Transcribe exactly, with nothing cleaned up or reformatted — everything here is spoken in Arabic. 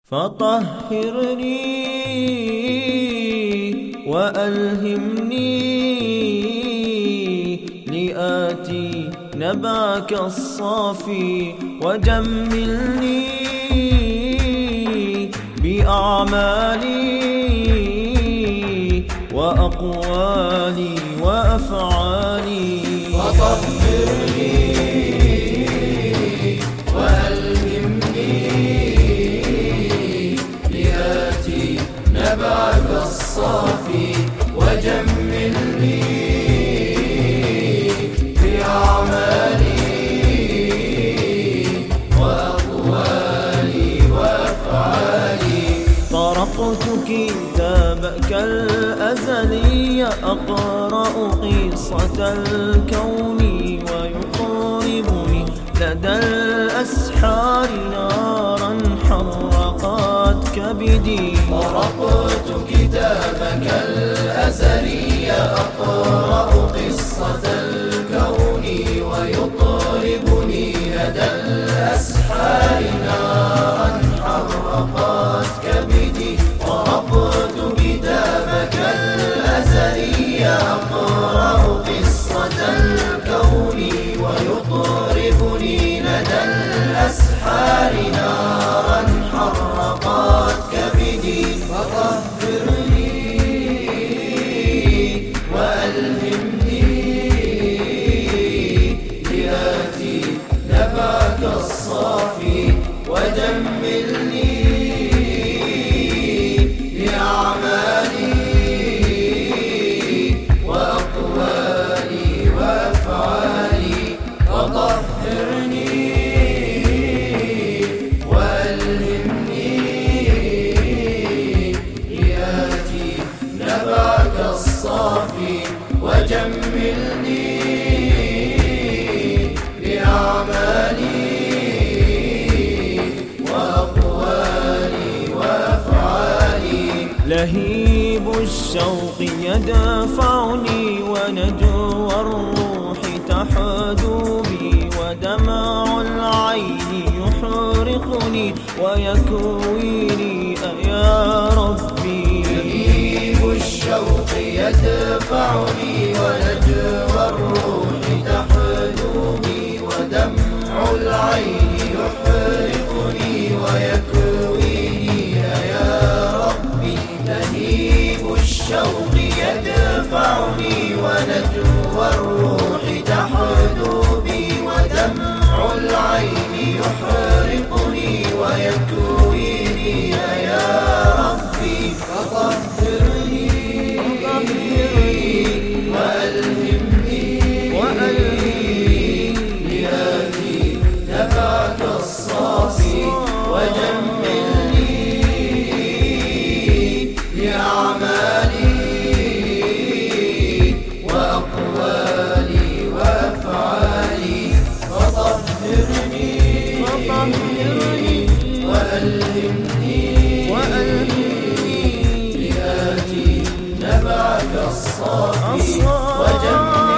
فطهرني وألهمني لآتي نبعك الصافي، وجملني بأعمالي وأقوالي وأفعالي. فطهرني وألهمني لآتي نبعك الصافي، وجملني بأعمالي وأقوالي وأفعالي. طرقت كتابك الأزلي أقرأ قصة الكون، ويقربني لدى الأسحار نارا حرقت كبدي. طرقت كتابك الأزلي أقرأ قصة الكون، ويطربني لدى الأسحار نارا حرقت كبدي. طرقت كتابك الأزلي أقرأ قصة الكون، ويطربني لدى الأسحار نارا حرقت كبدي. فطهرني وألهمني لآتي نبعك الصافي، وجملني بأعمالي وأقوالي وأفعالي. فطهرني وألهمني لآتي نبعك الصافي، وجملني بأعمالي وأقوالي وأفعالي. لهيب الشوق يدفعني، ونجوى الروح تحدو بي، ودمع العين يحرقني ويكويني يا ربي. لهيب الشوق يدفعني، ونجوى الروح تحدو بي، ودمع العين يحرقني ويكويني يا ربي. لهيب الشوق يدفعني، ونجوى الروح تحدو بي، ودمع العين يحرقني ويكويني يا ربي. فطهرني وألهمني لآتي نبعك الصافي، وجملني بأعمالي وأقوالي وأفعالي. فطهرني وألهمني لآتي نبعك الصافي، وجملني